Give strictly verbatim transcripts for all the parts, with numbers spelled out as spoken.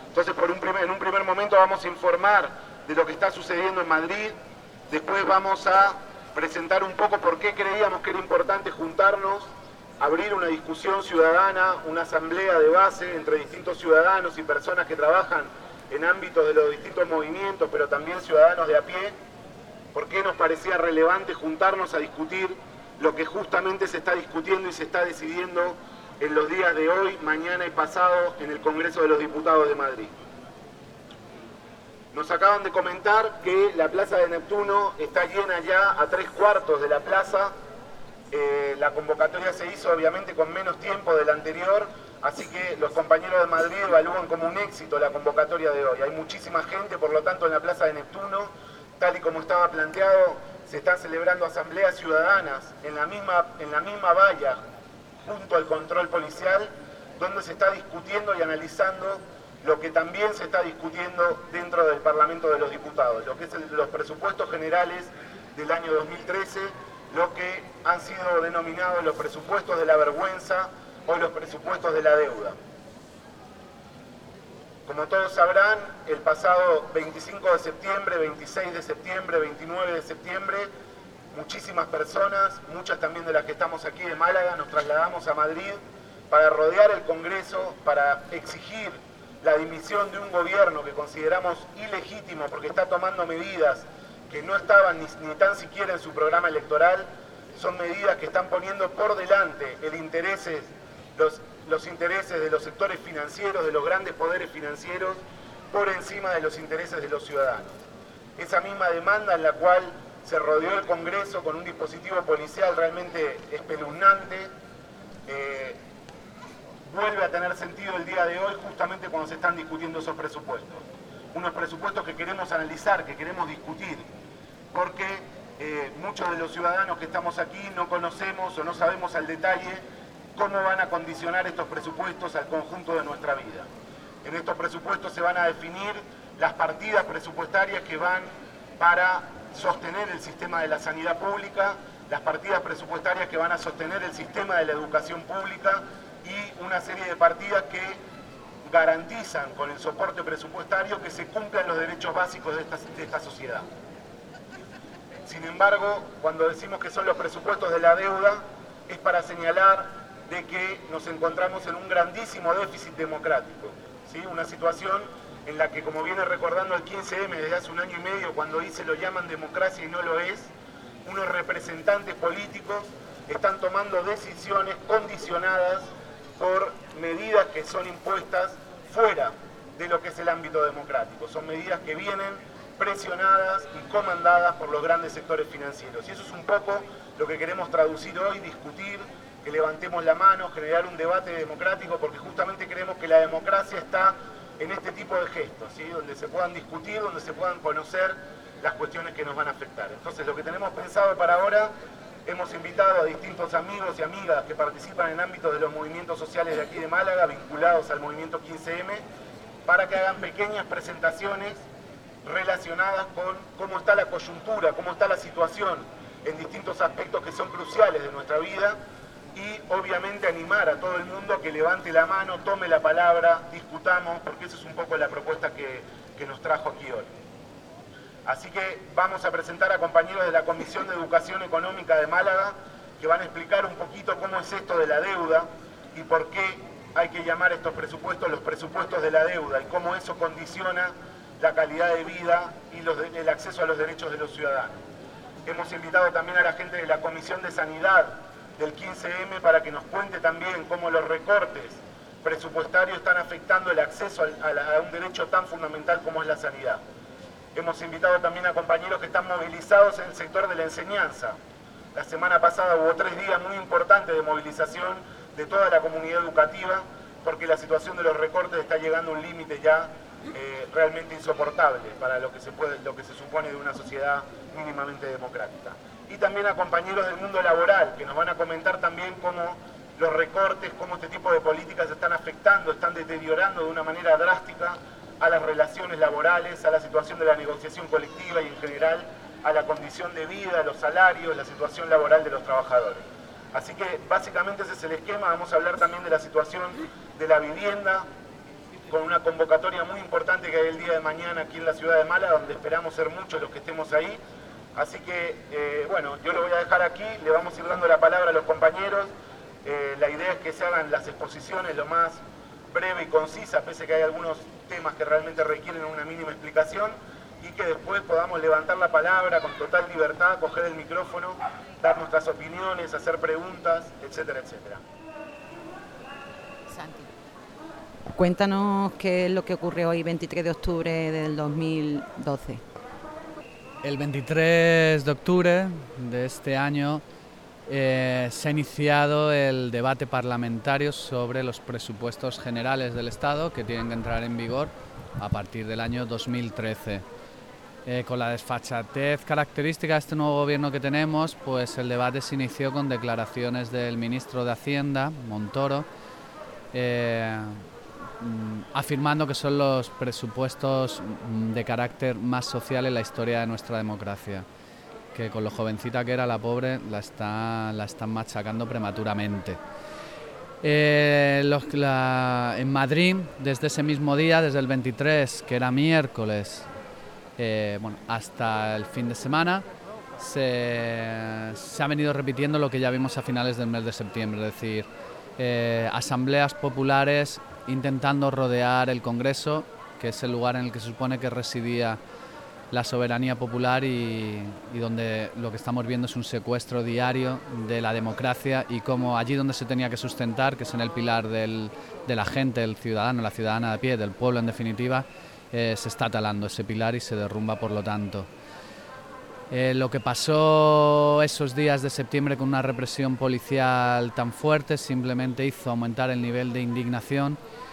Entonces, por un primer, en un primer momento vamos a informar de lo que está sucediendo en Madrid, después vamos a presentar un poco por qué creíamos que era importante juntarnos, abrir una discusión ciudadana, una asamblea de base entre distintos ciudadanos y personas que trabajan en ámbitos de los distintos movimientos, pero también ciudadanos de a pie, por qué nos parecía relevante juntarnos a discutir lo que justamente se está discutiendo y se está decidiendo en los días de hoy, mañana y pasado en el Congreso de los Diputados de Madrid. Nos acaban de comentar que la Plaza de Neptuno está llena ya a tres cuartos de la plaza. Eh, la convocatoria se hizo obviamente con menos tiempo del anterior, así que los compañeros de Madrid evalúan como un éxito la convocatoria de hoy. Hay muchísima gente, por lo tanto, en la Plaza de Neptuno, tal y como estaba planteado, se están celebrando asambleas ciudadanas en la misma, en la misma valla, junto al control policial, donde se está discutiendo y analizando lo que también se está discutiendo dentro del Parlamento de los Diputados, lo que es el, los presupuestos generales del año dos mil trece, lo que han sido denominados los presupuestos de la vergüenza o los presupuestos de la deuda. Como todos sabrán, el pasado veinticinco de septiembre, veintiséis de septiembre, veintinueve de septiembre, muchísimas personas, muchas también de las que estamos aquí de Málaga, nos trasladamos a Madrid para rodear el Congreso, para exigir la dimisión de un gobierno que consideramos ilegítimo porque está tomando medidas que no estaban ni, ni tan siquiera en su programa electoral. Son medidas que están poniendo por delante el intereses, los, los intereses de los sectores financieros, de los grandes poderes financieros, por encima de los intereses de los ciudadanos. Esa misma demanda en la cual se rodeó el Congreso con un dispositivo policial realmente espeluznante, eh, vuelve a tener sentido el día de hoy justamente cuando se están discutiendo esos presupuestos. Unos presupuestos que queremos analizar, que queremos discutir, porque eh, muchos de los ciudadanos que estamos aquí no conocemos o no sabemos al detalle cómo van a condicionar estos presupuestos al conjunto de nuestra vida. En estos presupuestos se van a definir las partidas presupuestarias que van para sostener el sistema de la sanidad pública, las partidas presupuestarias que van a sostener el sistema de la educación pública y una serie de partidas que garantizan con el soporte presupuestario que se cumplan los derechos básicos de esta, de esta sociedad. Sin embargo, cuando decimos que son los presupuestos de la deuda, es para señalar de que nos encontramos en un grandísimo déficit democrático, ¿sí? Una situación en la que, como viene recordando el quince eme desde hace un año y medio, cuando ahí se lo llaman democracia y no lo es, unos representantes políticos están tomando decisiones condicionadas por medidas que son impuestas fuera de lo que es el ámbito democrático. Son medidas que vienen presionadas y comandadas por los grandes sectores financieros. Y eso es un poco lo que queremos traducir hoy, discutir, que levantemos la mano, generar un debate democrático, porque justamente creemos que la democracia está en este tipo de gestos, ¿sí? Donde se puedan discutir, donde se puedan conocer las cuestiones que nos van a afectar. Entonces, lo que tenemos pensado para ahora, hemos invitado a distintos amigos y amigas que participan en ámbitos de los movimientos sociales de aquí de Málaga, vinculados al movimiento quince eme, para que hagan pequeñas presentaciones relacionadas con cómo está la coyuntura, cómo está la situación en distintos aspectos que son cruciales de nuestra vida, y obviamente animar a todo el mundo a que levante la mano, tome la palabra, discutamos, porque esa es un poco la propuesta que, que nos trajo aquí hoy. Así que vamos a presentar a compañeros de la Comisión de Educación Económica de Málaga, que van a explicar un poquito cómo es esto de la deuda y por qué hay que llamar estos presupuestos los presupuestos de la deuda y cómo eso condiciona la calidad de vida y los, el acceso a los derechos de los ciudadanos. Hemos invitado también a la gente de la Comisión de Sanidad del quince eme para que nos cuente también cómo los recortes presupuestarios están afectando el acceso a, a, la, a un derecho tan fundamental como es la sanidad. Hemos invitado también a compañeros que están movilizados en el sector de la enseñanza. La semana pasada hubo tres días muy importantes de movilización de toda la comunidad educativa, porque la situación de los recortes está llegando a un límite ya eh, realmente insoportable para lo que se puede, lo que se supone de una sociedad mínimamente democrática. Y también a compañeros del mundo laboral, que nos van a comentar también cómo los recortes, cómo este tipo de políticas están afectando, están deteriorando de una manera drástica a las relaciones laborales, a la situación de la negociación colectiva y en general a la condición de vida, a los salarios, la situación laboral de los trabajadores. Así que básicamente ese es el esquema. Vamos a hablar también de la situación de la vivienda, con una convocatoria muy importante que hay el día de mañana aquí en la ciudad de Málaga, donde esperamos ser muchos los que estemos ahí. Así que, eh, bueno, yo lo voy a dejar aquí, le vamos a ir dando la palabra a los compañeros. Eh, la idea es que se hagan las exposiciones lo más breve y concisa, pese a que hay algunos temas que realmente requieren una mínima explicación, y que después podamos levantar la palabra con total libertad, coger el micrófono, dar nuestras opiniones, hacer preguntas, etcétera, etcétera. Santi, cuéntanos qué es lo que ocurrió hoy, veintitrés de octubre del dos mil doce. El veintitrés de octubre de este año eh, se ha iniciado el debate parlamentario sobre los presupuestos generales del Estado, que tienen que entrar en vigor a partir del año dos mil trece. Eh, con la desfachatez característica de este nuevo gobierno que tenemos, pues el debate se inició con declaraciones del ministro de Hacienda, Montoro, eh, afirmando que son los presupuestos de carácter más social en la historia de nuestra democracia, que con lo jovencita que era la pobre la, está, la están machacando prematuramente. Eh, los, la, en Madrid, desde ese mismo día, desde el veintitrés, que era miércoles, eh, bueno, hasta el fin de semana, se, se ha venido repitiendo lo que ya vimos a finales del mes de septiembre, es decir, eh, asambleas populares intentando rodear el Congreso, que es el lugar en el que se supone que residía la soberanía popular y, y donde lo que estamos viendo es un secuestro diario de la democracia y cómo allí donde se tenía que sustentar, que es en el pilar del, de la gente, el ciudadano, la ciudadana de a pie, del pueblo en definitiva, eh, se está talando ese pilar y se derrumba por lo tanto. Eh, lo que pasó esos días de septiembre con una represión policial tan fuerte simplemente hizo aumentar el nivel de indignación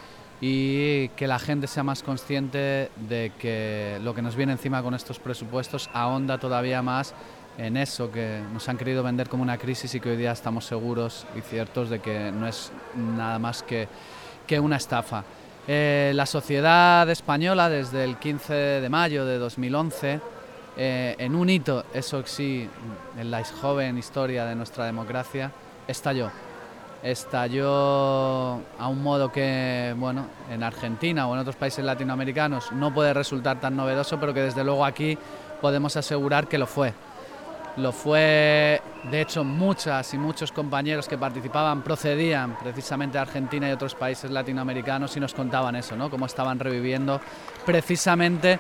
y que la gente sea más consciente de que lo que nos viene encima con estos presupuestos ahonda todavía más en eso que nos han querido vender como una crisis y que hoy día estamos seguros y ciertos de que no es nada más que, que una estafa. Eh, la sociedad española desde el quince de mayo de dos mil once, eh, en un hito, eso sí, en la joven historia de nuestra democracia, estalló. Estalló a un modo que, bueno, en Argentina o en otros países latinoamericanos no puede resultar tan novedoso, pero que desde luego aquí podemos asegurar que lo fue. Lo fue, de hecho, muchas y muchos compañeros que participaban procedían precisamente de Argentina y otros países latinoamericanos y nos contaban eso, ¿no? Cómo estaban reviviendo precisamente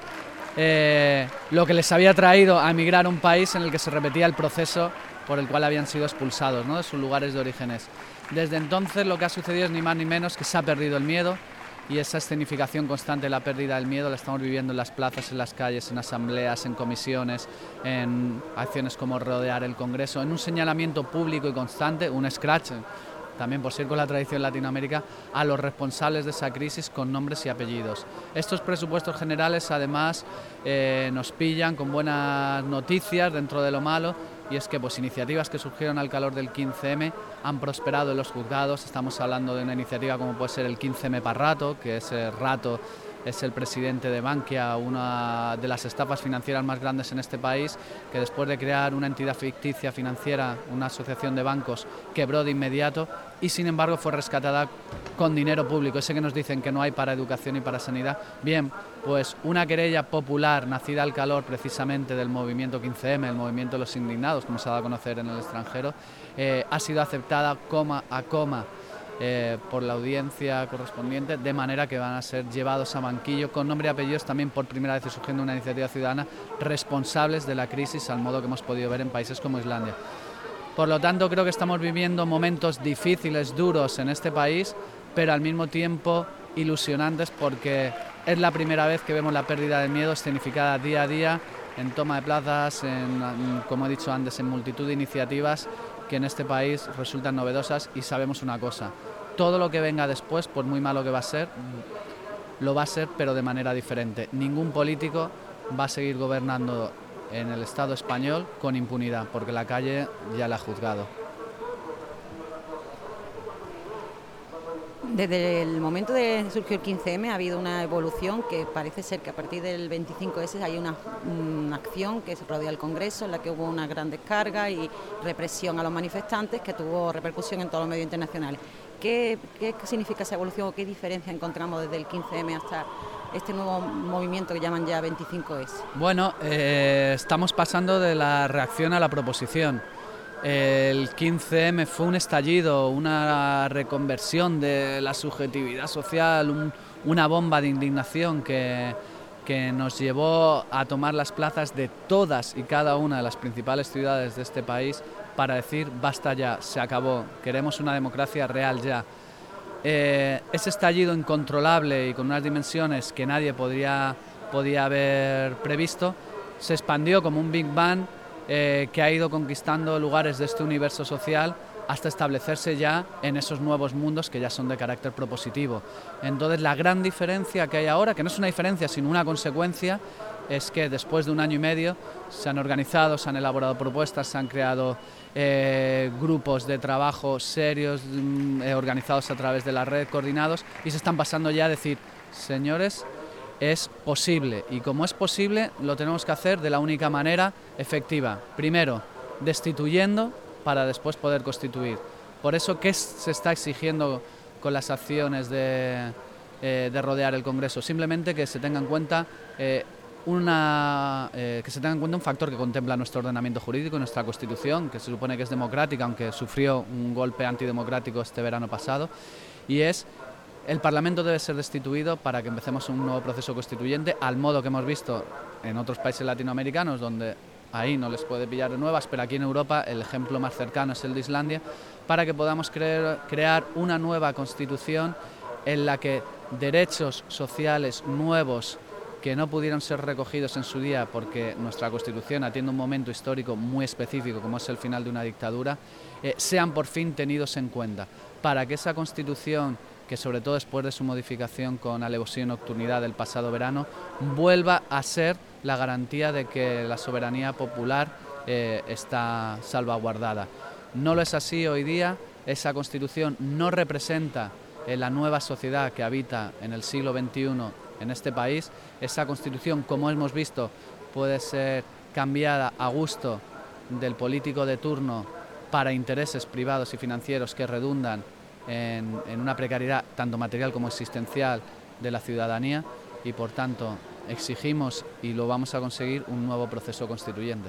eh, lo que les había traído a emigrar a un país en el que se repetía el proceso por el cual habían sido expulsados, ¿no?, de sus lugares de orígenes. Desde entonces lo que ha sucedido es ni más ni menos que se ha perdido el miedo y esa escenificación constante de la pérdida del miedo la estamos viviendo en las plazas, en las calles, en asambleas, en comisiones, en acciones como rodear el Congreso, en un señalamiento público y constante, un scratch, también por ser con la tradición latinoamérica, a los responsables de esa crisis con nombres y apellidos. Estos presupuestos generales además eh, nos pillan con buenas noticias dentro de lo malo, y es que pues iniciativas que surgieron al calor del quince eme han prosperado en los juzgados. Estamos hablando de una iniciativa como puede ser el quince eme para Rato, que ese Rato es el presidente de Bankia, una de las estafas financieras más grandes en este país, que después de crear una entidad ficticia financiera, una asociación de bancos, quebró de inmediato y sin embargo fue rescatada con dinero público, ese que nos dicen que no hay para educación y para sanidad. Bien, pues una querella popular nacida al calor precisamente del movimiento quince eme, el movimiento de los indignados, como se ha dado a conocer en el extranjero, eh, ha sido aceptada coma a coma Eh, por la audiencia correspondiente, de manera que van a ser llevados a banquillo con nombre y apellidos, también por primera vez surgiendo una iniciativa ciudadana, responsables de la crisis, al modo que hemos podido ver en países como Islandia. Por lo tanto, creo que estamos viviendo momentos difíciles, duros en este país, pero al mismo tiempo ilusionantes, porque es la primera vez que vemos la pérdida de miedo escenificada día a día, en toma de plazas, en, como he dicho antes, en multitud de iniciativas que en este país resultan novedosas. Y sabemos una cosa: todo lo que venga después, por muy malo que va a ser, lo va a ser, pero de manera diferente. Ningún político va a seguir gobernando en el Estado español con impunidad, porque la calle ya la ha juzgado. Desde el momento de que surgió el quince eme ha habido una evolución que parece ser que a partir del veinticinco ese hay una, una acción que se rodea el Congreso, en la que hubo una gran descarga y represión a los manifestantes que tuvo repercusión en todos los medios internacionales. ¿Qué, qué significa esa evolución o qué diferencia encontramos desde el quince eme hasta este nuevo movimiento que llaman ya veinticinco ese? Bueno, eh, estamos pasando de la reacción a la proposición. El quince eme fue un estallido, una reconversión de la subjetividad social, un, una bomba de indignación que, que nos llevó a tomar las plazas de todas y cada una de las principales ciudades de este país para decir basta ya, se acabó, queremos una democracia real ya. Eh, ese estallido incontrolable y con unas dimensiones que nadie podría, podía haber previsto se expandió como un Big Bang eh, que ha ido conquistando lugares de este universo social hasta establecerse ya en esos nuevos mundos que ya son de carácter propositivo. Entonces la gran diferencia que hay ahora, que no es una diferencia sino una consecuencia, es que después de un año y medio se han organizado, se han elaborado propuestas, se han creado eh, grupos de trabajo serios, eh, organizados a través de la red, coordinados, y se están pasando ya a decir, señores, es posible, y como es posible lo tenemos que hacer de la única manera efectiva. Primero, destituyendo para después poder constituir. Por eso, ¿qué se está exigiendo con las acciones de, eh, de rodear el Congreso? Simplemente que se tenga en cuenta eh, Una, eh, que se tenga en cuenta un factor que contempla nuestro ordenamiento jurídico, nuestra Constitución, que se supone que es democrática, aunque sufrió un golpe antidemocrático este verano pasado, y es el Parlamento debe ser destituido para que empecemos un nuevo proceso constituyente, al modo que hemos visto en otros países latinoamericanos, donde ahí no les puede pillar de nuevas, pero aquí en Europa el ejemplo más cercano es el de Islandia, para que podamos creer, crear una nueva Constitución en la que derechos sociales nuevos que no pudieron ser recogidos en su día porque nuestra Constitución atiende un momento histórico muy específico como es el final de una dictadura, eh, sean por fin tenidos en cuenta, para que esa Constitución, que sobre todo después de su modificación con alevosía y nocturnidad del pasado verano, vuelva a ser la garantía de que la soberanía popular eh, está salvaguardada. No lo es así hoy día, esa Constitución no representa eh, la nueva sociedad que habita en el siglo veintiuno en este país. Esa Constitución, como hemos visto, puede ser cambiada a gusto del político de turno para intereses privados y financieros que redundan en, en una precariedad tanto material como existencial de la ciudadanía y, por tanto, exigimos y lo vamos a conseguir un nuevo proceso constituyente.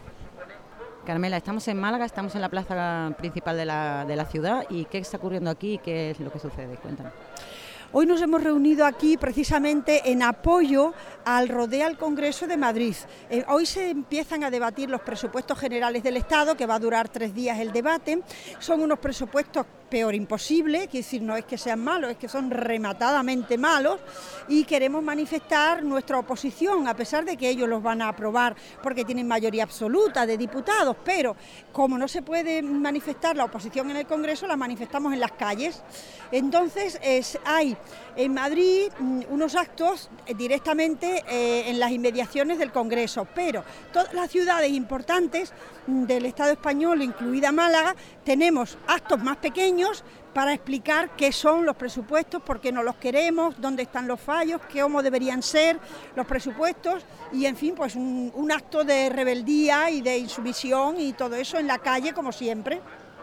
Carmela, estamos en Málaga, estamos en la plaza principal de la, de la ciudad. ¿Y qué está ocurriendo aquí y qué es lo que sucede? Cuéntanos. Hoy nos hemos reunido aquí precisamente en apoyo al Rodea al Congreso de Madrid. Eh, hoy se empiezan a debatir los presupuestos generales del Estado, que va a durar tres días el debate. Son unos presupuestos peor imposible, quiero decir, no es que sean malos, es que son rematadamente malos, y queremos manifestar nuestra oposición, a pesar de que ellos los van a aprobar porque tienen mayoría absoluta de diputados, pero como no se puede manifestar la oposición en el Congreso, la manifestamos en las calles. Entonces es, hay en Madrid unos actos directamente eh, en las inmediaciones del Congreso, pero todas las ciudades importantes del Estado español, incluida Málaga, tenemos actos más pequeños para explicar qué son los presupuestos, por qué no los queremos, dónde están los fallos, cómo deberían ser los presupuestos y, en fin, pues un, un acto de rebeldía y de insumisión y todo eso en la calle, como siempre.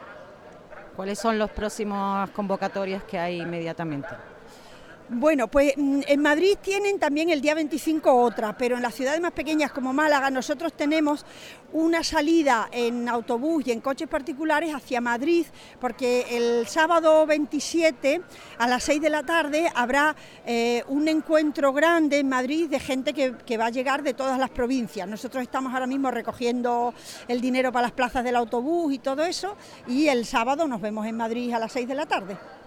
¿Cuáles son las próximas convocatorias que hay inmediatamente? Bueno, pues en Madrid tienen también el día veinticinco otra, pero en las ciudades más pequeñas como Málaga nosotros tenemos una salida en autobús y en coches particulares hacia Madrid, porque el sábado veintisiete a las seis de la tarde habrá eh, un encuentro grande en Madrid de gente que, que va a llegar de todas las provincias. Nosotros estamos ahora mismo recogiendo el dinero para las plazas del autobús y todo eso, y el sábado nos vemos en Madrid a las seis de la tarde.